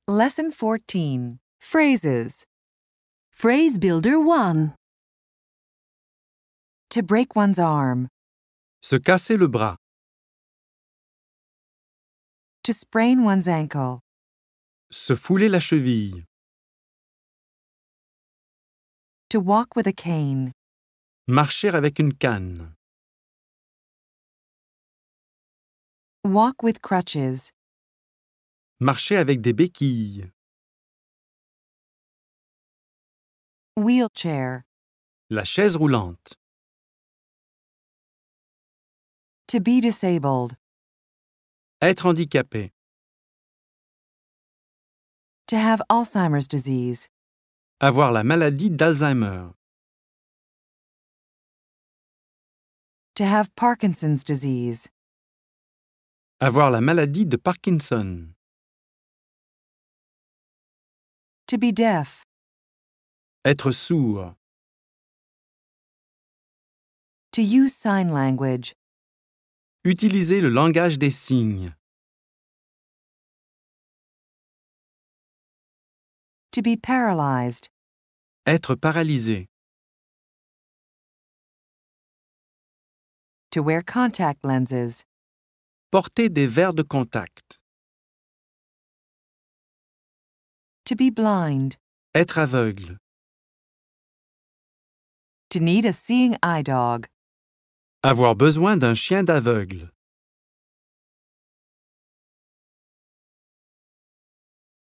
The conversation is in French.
Lesson 14. Phrases. Phrase Builder 1. To break one's arm. Se casser le bras. To sprain one's ankle. Se fouler la cheville. To walk with a cane. Marcher avec une canne. Walk with crutches. Marcher avec des béquilles. Wheelchair. La chaise roulante. To be disabled. Être handicapé. To have Alzheimer's disease. Avoir la maladie d'Alzheimer. To have Parkinson's disease. Avoir la maladie de Parkinson. To be deaf. Être sourd. To use sign language. Utiliser le langage des signes. To be paralyzed. Être paralysé. To wear contact lenses. Porter des verres de contact. To be blind. Être aveugle. To need a seeing eye dog. Avoir besoin d'un chien d'aveugle.